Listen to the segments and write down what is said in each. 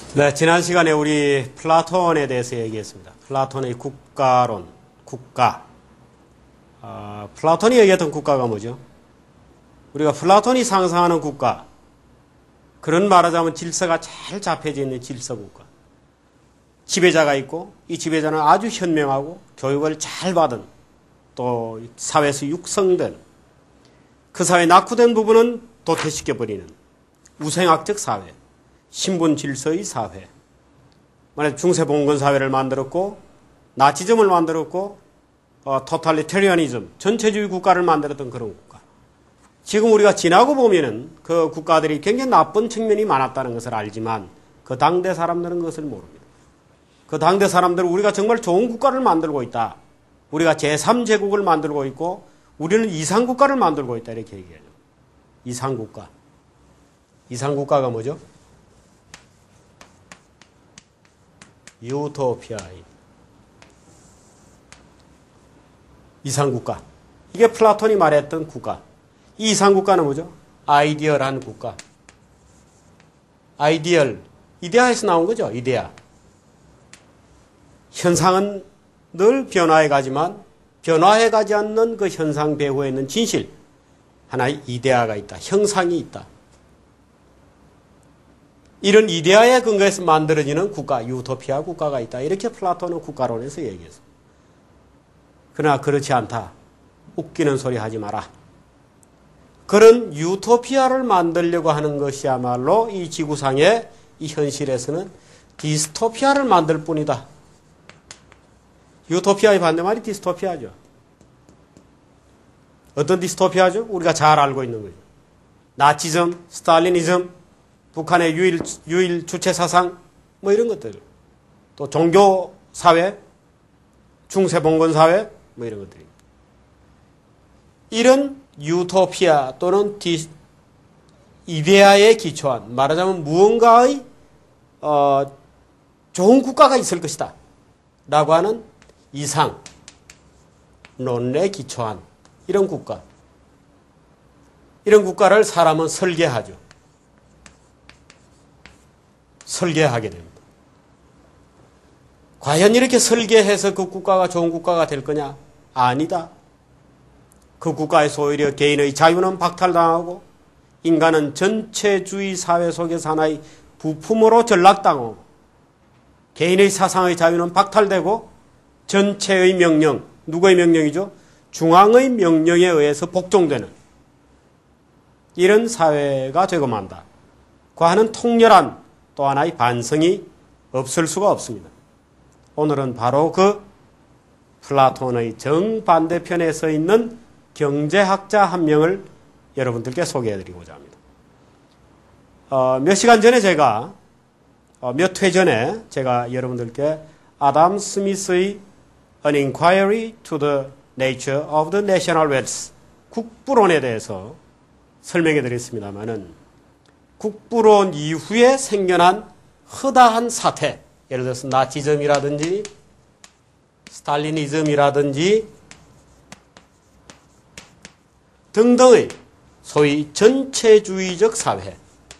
네, 지난 시간에 우리 플라톤에 대해서 얘기했습니다. 플라톤의 국가론, 국가. 플라톤이 얘기했던 국가가 뭐죠? 우리가 플라톤이 상상하는 국가, 그런 말하자면 질서가 잘 잡혀져 있는 질서 국가. 지배자가 있고 이 지배자는 아주 현명하고 교육을 잘 받은, 또 사회에서 육성된, 그 사회에 낙후된 부분은 도태시켜버리는 우생학적 사회, 신분 질서의 사회. 만약 중세봉건 사회를 만들었고 나치즘을 만들었고 토탈리테리아니즘, 전체주의 국가를 만들었던 그런 국가. 지금 우리가 지나고 보면은 그 국가들이 굉장히 나쁜 측면이 많았다는 것을 알지만 그 당대 사람들은 그것을 모릅니다. 그 당대 사람들은 우리가 정말 좋은 국가를 만들고 있다, 우리가 제3제국을 만들고 있고 우리는 이상국가를 만들고 있다, 이렇게 얘기하죠. 이상국가. 이상국가가 뭐죠? 유토피아. 이상국가. 이게 플라톤이 말했던 국가. 이 이상국가는 뭐죠? 아이디얼한 국가. 아이디얼. 이데아에서 나온 거죠. 이데아. 현상은 늘 변화해 가지만 변화해 가지 않는 그 현상 배후에 있는 진실, 하나의 이데아가 있다. 형상이 있다. 이런 이데아에 근거해서 만들어지는 국가, 유토피아 국가가 있다. 이렇게 플라톤은 국가론에서 얘기했습니다. 그러나 그렇지 않다. 웃기는 소리 하지 마라. 그런 유토피아를 만들려고 하는 것이야말로 이 지구상의 이 현실에서는 디스토피아를 만들 뿐이다. 유토피아의 반대말이 디스토피아죠. 어떤 디스토피아죠? 우리가 잘 알고 있는 거죠. 나치즘, 스탈리니즘, 북한의 유일 주체 사상, 뭐 이런 것들. 또 종교 사회, 중세봉건 사회, 뭐 이런 것들입니다. 이런 유토피아 또는 이데아에 기초한, 말하자면 무언가의 좋은 국가가 있을 것이다 라고 하는 이상 논에 기초한 이런 국가. 이런 국가를 사람은 설계하죠. 설계하게 됩니다. 과연 이렇게 설계해서 그 국가가 좋은 국가가 될 거냐? 아니다. 그 국가에서 오히려 개인의 자유는 박탈당하고 인간은 전체주의 사회 속에서 하나의 부품으로 전락당하고 개인의 사상의 자유는 박탈되고 전체의 명령, 누구의 명령이죠? 중앙의 명령에 의해서 복종되는 이런 사회가 되고 만다. 과는 통렬한 또 하나의 반성이 없을 수가 없습니다. 오늘은 바로 그 플라톤의 정반대편에 서 있는 경제학자 한 명을 여러분들께 소개해드리고자 합니다. 몇 시간 전에 몇 회 전에 제가 여러분들께 아담 스미스의 An Inquiry to the Nature of the National Wealth, 국부론에 대해서 설명해 드렸습니다만은 국부론 이후에 생겨난 허다한 사태, 예를 들어서 나치즘이라든지 스탈리니즘이라든지 등등의 소위 전체주의적 사회,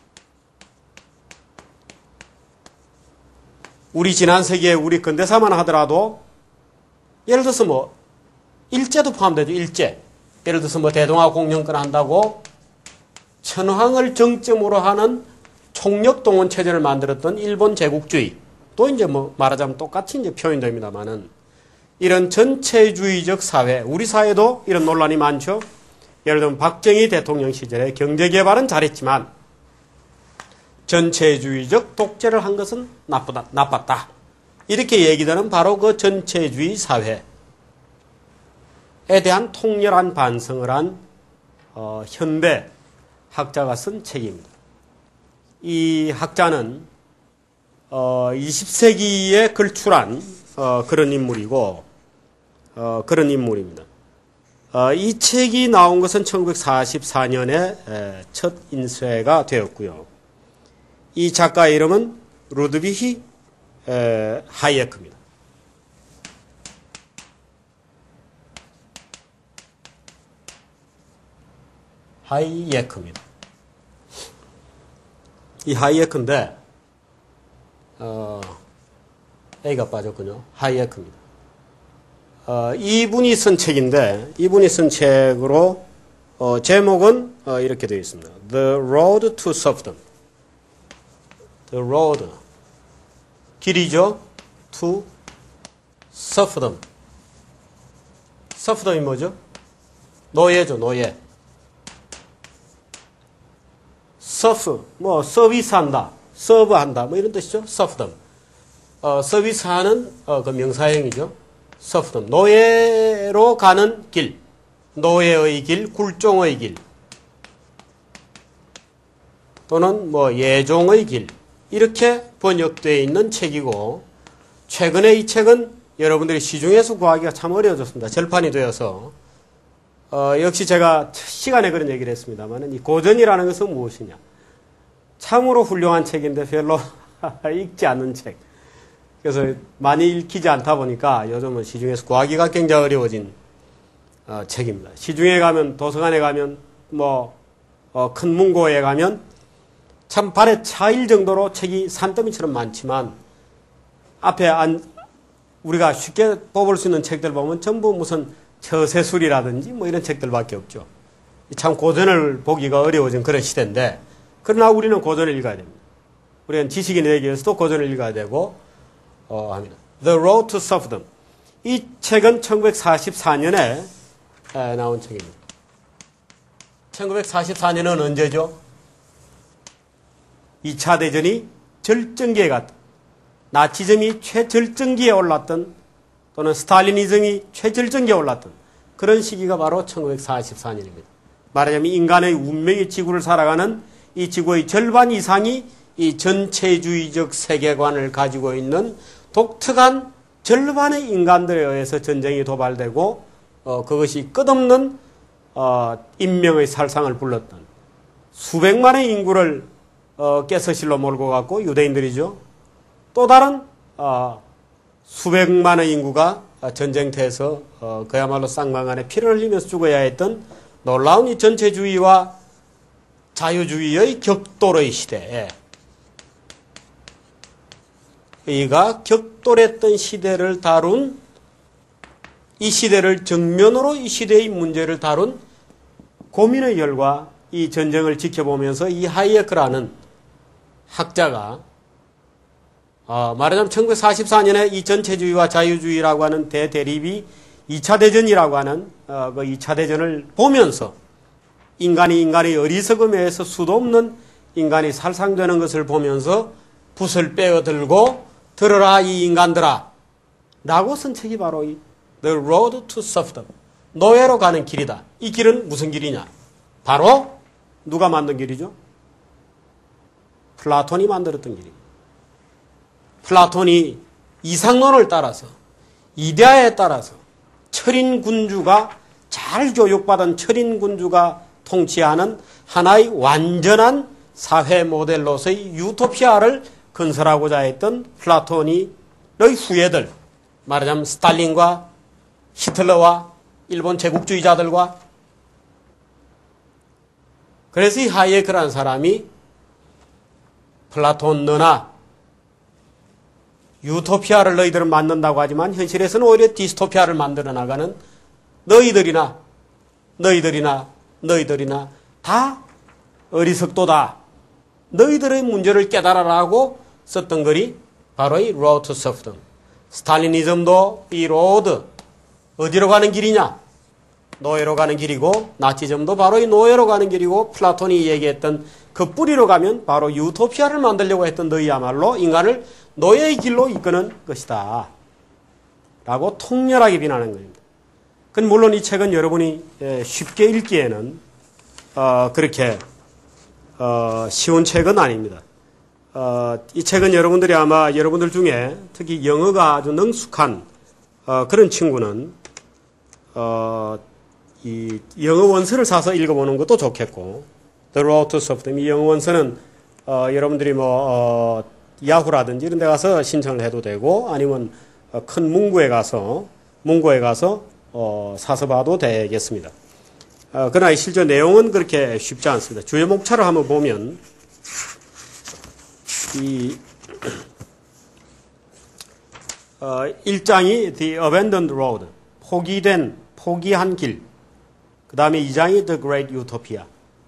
우리 지난 세기에 우리 근대사만 하더라도 예를 들어서 뭐 일제도 포함되죠. 일제. 예를 들어서 뭐 대동아 공영권 한다고 천황을 정점으로 하는 총력동원 체제를 만들었던 일본 제국주의, 또 이제 뭐 말하자면 똑같이 이제 표현됩니다만은 이런 전체주의적 사회, 우리 사회도 이런 논란이 많죠. 예를 들면 박정희 대통령 시절에 경제개발은 잘했지만 전체주의적 독재를 한 것은 나빴다. 이렇게 얘기되는 바로 그 전체주의 사회에 대한 통렬한 반성을 한 현대 학자가 쓴 책입니다. 이 학자는 20세기에 걸출한 그런 인물이고 그런 인물입니다. 이 책이 나온 것은 1944년에 첫 인쇄가 되었고요. 이 작가의 이름은 루드비히 하이에크입니다. 하이에크입니다. 이 하이에크인데 A가 빠졌군요. 하이에크입니다. 이분이 쓴 책인데, 이분이 쓴 책으로, 제목은, 이렇게 되어 있습니다. The Road to Serfdom. The Road. 길이죠. To Serfdom. Serfdom이 뭐죠? 노예죠, 노예. Serf, 서비스한다, 서브한다, 이런 뜻이죠. Serfdom. 서비스하는, 그 명사형이죠. Serfdom. 노예로 가는 길. 노예의 길, 굴종의 길. 또는 예종의 길. 이렇게 번역되어 있는 책이고, 최근에 이 책은 여러분들이 시중에서 구하기가 참 어려워졌습니다. 절판이 되어서. 역시 제가 시간에 그런 얘기를 했습니다만, 이 고전이라는 것은 무엇이냐. 참으로 훌륭한 책인데 별로 읽지 않는 책. 그래서 많이 읽히지 않다 보니까 요즘은 시중에서 구하기가 굉장히 어려워진 책입니다. 시중에 가면, 도서관에 가면, 큰 문고에 가면 참 발에 차일 정도로 책이 산더미처럼 많지만, 앞에 우리가 쉽게 뽑을 수 있는 책들 보면 전부 무슨 처세술이라든지 이런 책들밖에 없죠. 참 고전을 보기가 어려워진 그런 시대인데, 그러나 우리는 고전을 읽어야 됩니다. 우리는 지식인이 되기 위해서도 고전을 읽어야 되고 합니다. The Road to Serfdom. 이 책은 1944년에 나온 책입니다. 1944년은 언제죠? 2차 대전이 절정기에 갔다. 나치즘이 최절정기에 올랐던, 또는 스탈리니즘이 최절정기에 올랐던 그런 시기가 바로 1944년입니다. 말하자면 인간의 운명의 지구를 살아가는 이 지구의 절반 이상이 이 전체주의적 세계관을 가지고 있는 독특한 절반의 인간들에 의해서 전쟁이 도발되고, 그것이 끝없는 인명의 살상을 불렀던 수백만의 인구를 가스실로 몰고 갔고, 유대인들이죠. 또 다른 수백만의 인구가 전쟁터에서 그야말로 쌍방간에 피를 흘리면서 죽어야 했던 놀라운 이 전체주의와 자유주의의 격돌의 시대에, 이가 격돌했던 시대를 다룬, 이 시대를 정면으로 이 시대의 문제를 다룬 고민의 결과, 이 전쟁을 지켜보면서 이 하이에크라는 학자가 말하자면 1944년에 이 전체주의와 자유주의라고 하는 대대립이 2차 대전이라고 하는 그 2차 대전을 보면서 인간이 인간의 어리석음에 의해서 수도 없는 인간이 살상되는 것을 보면서 붓을 빼어들고 들어라 이 인간들아 라고 쓴 책이 바로 이 The Road to Serfdom. 노예로 가는 길이다. 이 길은 무슨 길이냐? 바로 누가 만든 길이죠? 플라톤이 만들었던 길입니다. 플라톤이 이상론을 따라서, 이데아에 따라서 철인군주가, 잘 교육받은 철인군주가 통치하는 하나의 완전한 사회 모델로서의 유토피아를 건설하고자 했던 플라톤의 후예들, 말하자면 스탈린과 히틀러와 일본 제국주의자들과, 그래서 이 하이에크라는 사람이 플라톤 너나 유토피아를 너희들은 만든다고 하지만 현실에서는 오히려 디스토피아를 만들어 나가는 너희들이나 다 어리석도다. 너희들의 문제를 깨달아라고 썼던 글이 바로 이 Road to Serfdom. 스탈리니즘도 이 로드, 어디로 가는 길이냐? 노예로 가는 길이고, 나치즘도 바로 이 노예로 가는 길이고, 플라톤이 얘기했던 그 뿌리로 가면 바로 유토피아를 만들려고 했던 너희야말로 인간을 노예의 길로 이끄는 것이다 라고 통렬하게 비난하는 겁니다. 물론 이 책은 여러분이 쉽게 읽기에는 그렇게 쉬운 책은 아닙니다. 이 책은 여러분들이 아마 여러분들 중에 특히 영어가 아주 능숙한 그런 친구는 이 영어 원서를 사서 읽어보는 것도 좋겠고, The Road to Serfdom, 이 영어 원서는 여러분들이 야후라든지 이런 데 가서 신청을 해도 되고, 아니면 큰 문구에 가서 사서 봐도 되겠습니다. 그러나 실제 내용은 그렇게 쉽지 않습니다. 주요 목차를 한번 보면 1장이 The Abandoned Road, 포기한 길. 그 다음에 2장이 The Great Utopia,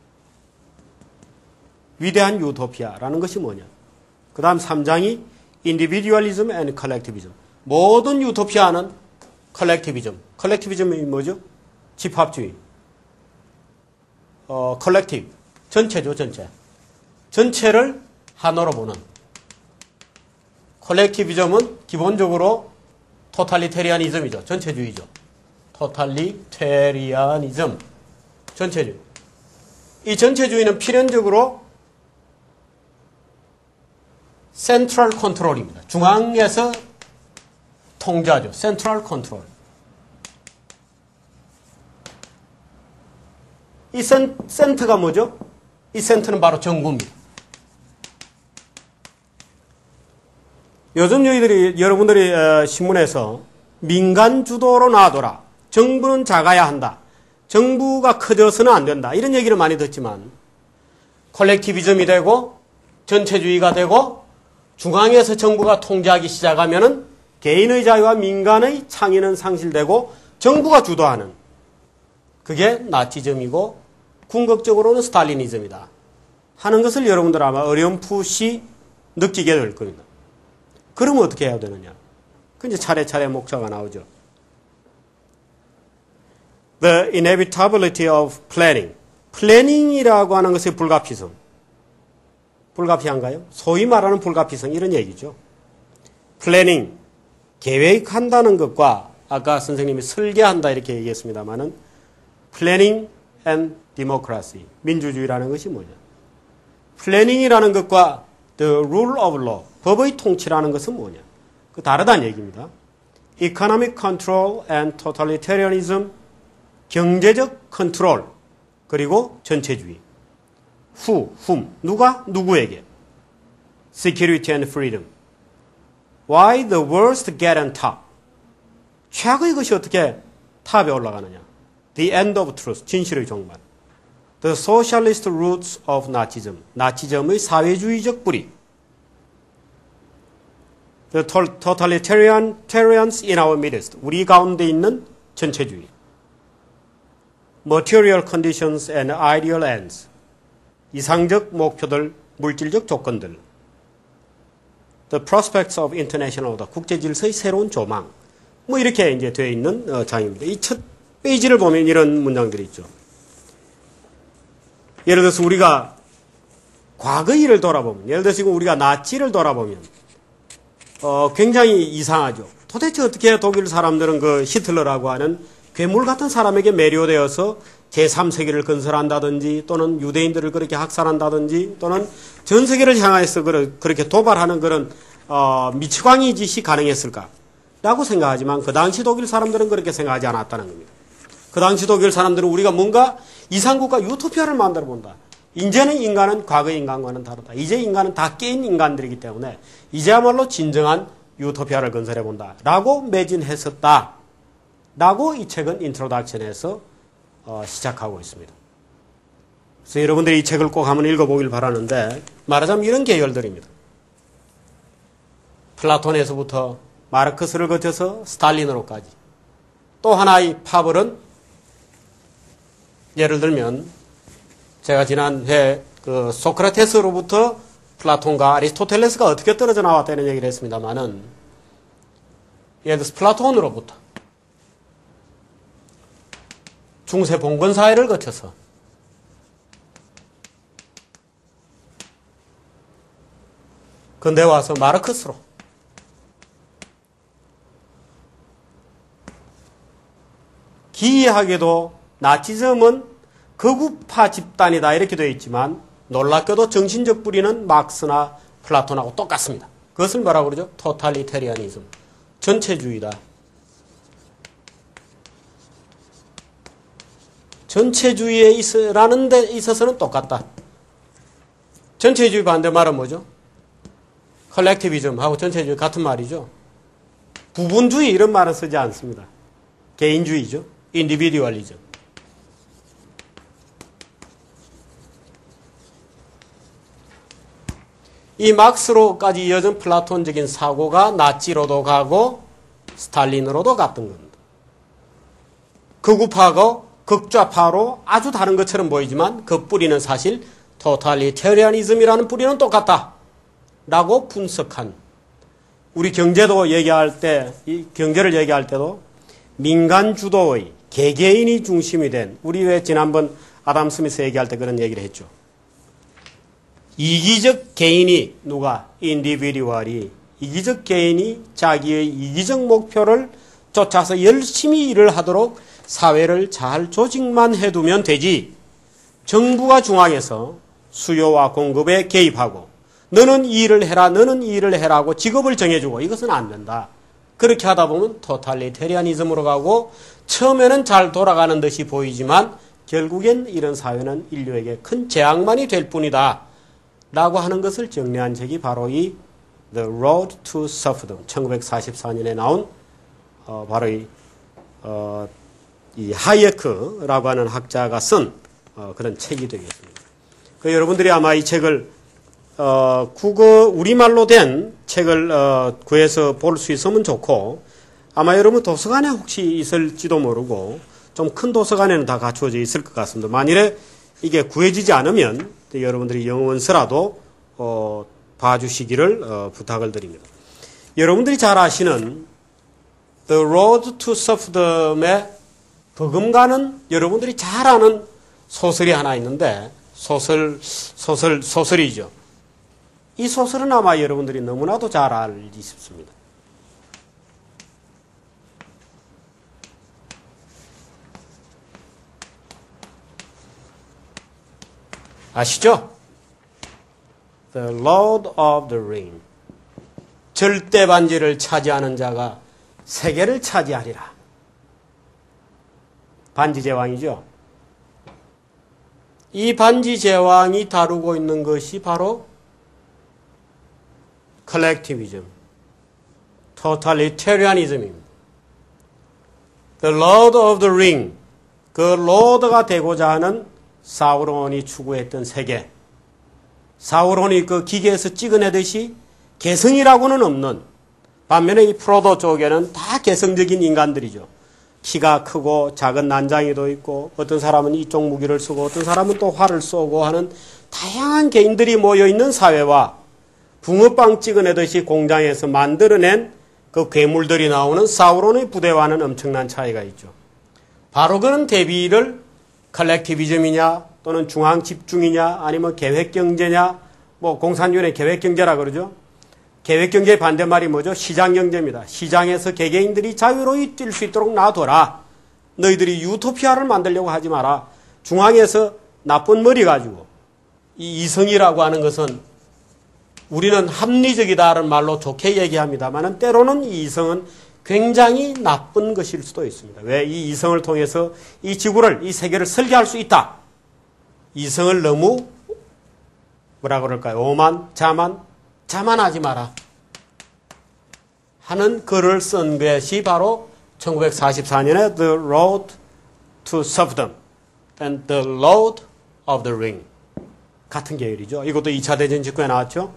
위대한 유토피아라는 것이 뭐냐. 그 다음 3장이 Individualism and Collectivism. 모든 유토피아는 컬렉티비즘. 컬렉티비즘이 뭐죠? 집합주의. 컬렉티브. 전체죠, 전체. 전체를 하나로 보는. 컬렉티비즘은 기본적으로 토탈리테리아니즘이죠. 전체주의죠. 토탈리테리아니즘. 전체주의. 이 전체주의는 필연적으로 센트럴 컨트롤입니다. 중앙에서 통제하죠. 센트럴 컨트롤. 이 센터가 뭐죠? 이 센터는 바로 정부입니다. 요즘 여러분들이 신문에서 민간 주도로 놔둬라. 정부는 작아야 한다. 정부가 커져서는 안 된다. 이런 얘기를 많이 듣지만 콜렉티비즘이 되고 전체주의가 되고 중앙에서 정부가 통제하기 시작하면은 개인의 자유와 민간의 창의는 상실되고 정부가 주도하는 그게 나치즘이고 궁극적으로는 스탈리니즘이다 하는 것을 여러분들 아마 어렴풋이 느끼게 될 겁니다. 그러면 어떻게 해야 되느냐? 그 이제 차례차례 목차가 나오죠. The inevitability of planning. 플래닝이라고 하는 것의 불가피성. 불가피한가요? 소위 말하는 불가피성 이런 얘기죠. 플래닝, 계획한다는 것과 아까 선생님이 설계한다 이렇게 얘기했습니다마는 플래닝 and democracy, 민주주의라는 것이 뭐냐? 플래닝이라는 것과 the rule of law, 법의 통치라는 것은 뭐냐? 그 다르다는 얘기입니다. economic control and totalitarianism, 경제적 컨트롤, 그리고 전체주의. 누가? 누구에게? security and freedom. Why the worst get on top? 최악의 것이 어떻게 탑에 올라가느냐? The end of truth, 진실의 종말. The socialist roots of Nazism, 나치즘의 사회주의적 뿌리. The totalitarians in our midst, 우리 가운데 있는 전체주의. Material conditions and ideal ends, 이상적 목표들, 물질적 조건들. The prospects of international order, 국제 질서의 새로운 조망. 뭐 이렇게 이제 되어 있는 장입니다. 이 첫 페이지를 보면 이런 문장들이 있죠. 예를 들어서 우리가 과거의 일을 돌아보면, 예를 들어서 지금 우리가 나치를 돌아보면 굉장히 이상하죠. 도대체 어떻게 독일 사람들은 그 히틀러라고 하는 괴물 같은 사람에게 매료되어서 제3세계를 건설한다든지 또는 유대인들을 그렇게 학살한다든지 또는 전 세계를 향해서 그렇게 도발하는 그런 미치광이 짓이 가능했을까? 라고 생각하지만 그 당시 독일 사람들은 그렇게 생각하지 않았다는 겁니다. 그 당시 독일 사람들은 우리가 뭔가 이상국가 유토피아를 만들어 본다. 이제는 인간은 과거의 인간과는 다르다. 이제 인간은 다 깨인 인간들이기 때문에 이제야말로 진정한 유토피아를 건설해 본다. 라고 매진했었다. 라고 이 책은 인트로덕션에서 시작하고 있습니다. 그래서 여러분들이 이 책을 꼭 한번 읽어보길 바라는데 말하자면 이런 계열들입니다. 플라톤에서부터 마르크스를 거쳐서 스탈린으로까지. 또 하나의 파벌은 예를 들면 제가 지난해 그 소크라테스로부터 플라톤과 아리스토텔레스가 어떻게 떨어져 나왔다는 얘기를 했습니다마는 예를 들어서 플라톤으로부터 중세 봉건 사회를 거쳐서 근대 와서 마르크스로 기이하게도 나치즘은 극우파 집단이다 이렇게 되어 있지만 놀랍게도 정신적 뿌리는 막스나 플라톤하고 똑같습니다. 그것을 뭐라고 그러죠? 토탈리테리아니즘, 전체주의다. 전체주의라는 데 있어서는 똑같다. 전체주의 반대말은 뭐죠? 컬렉티비즘하고 전체주의 같은 말이죠. 부분주의 이런 말은 쓰지 않습니다. 개인주의죠. 인디비듀얼리즘. 이 막스로까지 이어진 플라톤적인 사고가 나치로도 가고 스탈린으로도 갔던 겁니다. 극우파가 극좌파로 아주 다른 것처럼 보이지만 그 뿌리는 사실 토탈리테리아니즘이라는 뿌리는 똑같다 라고 분석한, 우리 경제도 얘기할 때, 이 경제를 얘기할 때도 민간 주도의 개개인이 중심이 된, 우리 왜 지난번 아담 스미스 얘기할 때 그런 얘기를 했죠. 이기적 개인이, 누가? 인디비듀얼이, 이기적 개인이 자기의 이기적 목표를 쫓아서 열심히 일을 하도록 사회를 잘 조직만 해두면 되지, 정부가 중앙에서 수요와 공급에 개입하고 너는 이 일을 해라, 너는 이 일을 해라고 직업을 정해주고, 이것은 안 된다. 그렇게 하다 보면 토탈리테리아니즘으로 가고 처음에는 잘 돌아가는 듯이 보이지만 결국엔 이런 사회는 인류에게 큰 재앙만이 될 뿐이다 라고 하는 것을 정리한 책이 바로 이 The Road to Serfdom, 1944년에 나온 바로 이 하이에크라고 하는 학자가 쓴 그런 책이 되겠습니다. 여러분들이 아마 이 책을 우리말로 된 책을 구해서 볼 수 있으면 좋고, 아마 여러분 도서관에 혹시 있을지도 모르고 좀 큰 도서관에는 다 갖추어져 있을 것 같습니다. 만일에 이게 구해지지 않으면 여러분들이 영어원서라도 봐주시기를 부탁을 드립니다. 여러분들이 잘 아시는 The Road to Serfdom의 버금가는, 여러분들이 잘 아는 소설이 하나 있는데, 소설이죠. 이 소설은 아마 여러분들이 너무나도 잘 알기 쉽습니다. 아시죠? The Lord of the Ring. 절대 반지를 차지하는 자가 세계를 차지하리라. 반지 제왕이죠. 이 반지 제왕이 다루고 있는 것이 바로 컬렉티비즘, 토탈리테리아니즘입니다. The Lord of the Ring, 그 로드가 되고자 하는 사우론이 추구했던 세계, 사우론이 그 기계에서 찍어내듯이 개성이라고는 없는, 반면에 이 프로도 쪽에는 다 개성적인 인간들이죠. 키가 크고 작은 난장이도 있고, 어떤 사람은 이쪽 무기를 쓰고 어떤 사람은 또 활을 쏘고 하는 다양한 개인들이 모여있는 사회와 붕어빵 찍어내듯이 공장에서 만들어낸 그 괴물들이 나오는 사우론의 부대와는 엄청난 차이가 있죠. 바로 그런 대비를 컬렉티비즘이냐 또는 중앙집중이냐 아니면 계획경제냐, 뭐 공산주의의 계획경제라 그러죠. 계획경제의 반대말이 뭐죠? 시장경제입니다. 시장에서 개개인들이 자유로이 뛸 수 있도록 놔둬라. 너희들이 유토피아를 만들려고 하지 마라. 중앙에서 나쁜 머리 가지고, 이 이성이라고 하는 것은 우리는 합리적이다라는 말로 좋게 얘기합니다만 때로는 이 이성은 굉장히 나쁜 것일 수도 있습니다. 왜? 이 이성을 통해서 이 지구를, 이 세계를 설계할 수 있다. 이성을 너무 뭐라 그럴까요? 오만, 자만하지 마라 하는 글을 쓴 것이 바로 1944년에 The Road to Serfdom and The Lord of the Ring 같은 계열이죠. 이것도 2차 대전 직후에 나왔죠.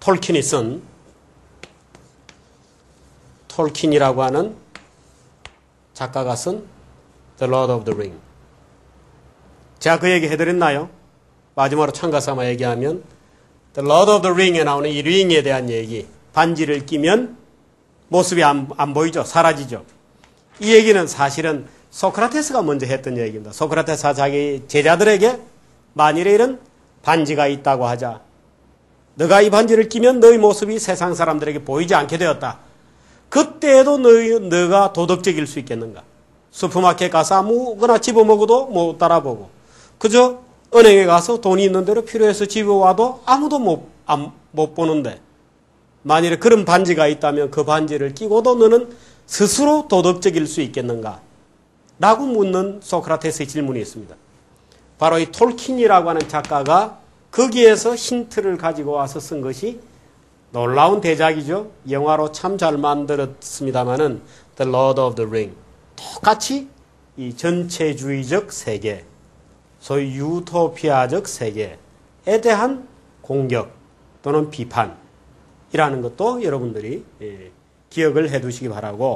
톨킨이라고 하는 작가가 쓴 The Lord of the Ring. 제가 그 얘기 해드렸나요? 마지막으로 참가삼아 얘기하면 The Lord of the Ring에 나오는 이 링에 대한 얘기, 반지를 끼면 모습이 안 보이죠. 사라지죠. 이 얘기는 사실은 소크라테스가 먼저 했던 얘기입니다. 소크라테스가 자기 제자들에게 만일에 이런 반지가 있다고 하자, 너가 이 반지를 끼면 너의 모습이 세상 사람들에게 보이지 않게 되었다. 그때에도 너가 도덕적일 수 있겠는가? 슈퍼마켓 가서 아무거나 집어먹어도 못 따라보고, 그저 은행에 가서 돈이 있는 대로 필요해서 집어와도 아무도 못 보는데, 만일에 그런 반지가 있다면 그 반지를 끼고도 너는 스스로 도덕적일 수 있겠는가? 라고 묻는 소크라테스의 질문이 있습니다. 바로 이 톨킨이라고 하는 작가가 거기에서 힌트를 가지고 와서 쓴 것이 놀라운 대작이죠. 영화로 참 잘 만들었습니다마는 The Lord of the Ring. 똑같이 이 전체주의적 세계, 소위 유토피아적 세계에 대한 공격 또는 비판이라는 것도 여러분들이 기억을 해 두시기 바라고,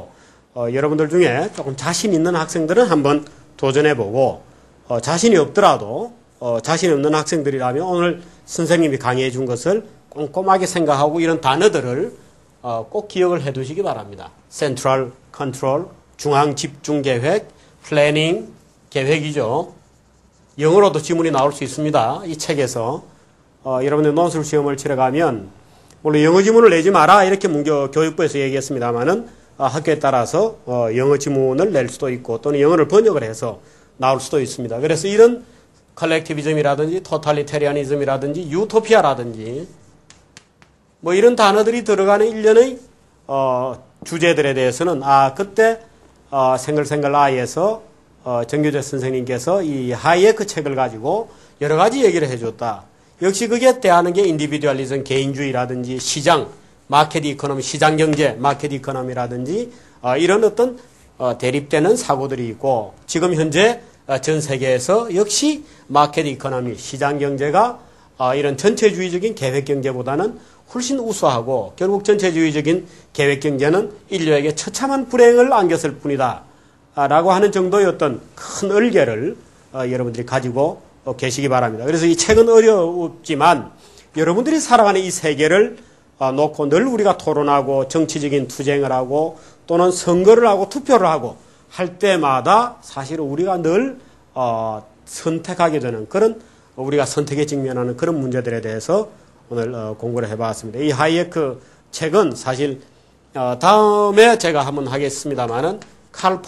여러분들 중에 조금 자신 있는 학생들은 한번 도전해보고 자신이 없더라도 자신 없는 학생들이라면 오늘 선생님이 강의해 준 것을 꼼꼼하게 생각하고 이런 단어들을 꼭 기억을 해 두시기 바랍니다. Central Control, 중앙 집중 계획, Planning, 계획이죠. 영어로도 지문이 나올 수 있습니다. 이 책에서 여러분들 논술 시험을 치러가면 물론 영어 지문을 내지 마라 이렇게 교육부에서 얘기했습니다만은 학교에 따라서 영어 지문을 낼 수도 있고 또는 영어를 번역을 해서 나올 수도 있습니다. 그래서 이런 컬렉티비즘이라든지 토탈리테리아니즘이라든지 유토피아라든지 뭐 이런 단어들이 들어가는 일련의 주제들에 대해서는 그때 생글생글 아이에서 정교재 선생님께서 이 하이에크 책을 가지고 여러 가지 얘기를 해줬다. 역시 그게 대하는 게 인디비듀얼리즘, 개인주의라든지 시장, 마켓 이코노미, 시장 경제, 마켓 이코노미라든지 이런 어떤 대립되는 사고들이 있고 지금 현재 전 세계에서 역시 마켓 이코노미, 시장 경제가 이런 전체주의적인 계획 경제보다는 훨씬 우수하고 결국 전체주의적인 계획 경제는 인류에게 처참한 불행을 안겼을 뿐이다. 라고 하는 정도의 어떤 큰 얼개를 여러분들이 가지고 계시기 바랍니다. 그래서 이 책은 어렵지만 여러분들이 살아가는 이 세계를 놓고 늘 우리가 토론하고 정치적인 투쟁을 하고 또는 선거를 하고 투표를 하고 할 때마다 사실은 우리가 늘 선택하게 되는 그런 우리가 선택에 직면하는 그런 문제들에 대해서 오늘 공부를 해봤습니다. 이 하이에크 책은 사실 다음에 제가 한번 하겠습니다만은 칼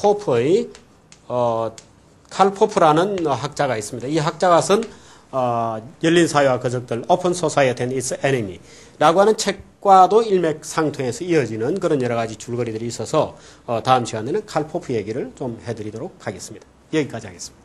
포프라는 학자가 있습니다. 이 학자가 쓴 열린 사회와 거적들 Open Society and Its Enemy 라고 하는 책과도 일맥상통해서 이어지는 그런 여러 가지 줄거리들이 있어서 다음 시간에는 칼 포프 얘기를 좀 해드리도록 하겠습니다. 여기까지 하겠습니다.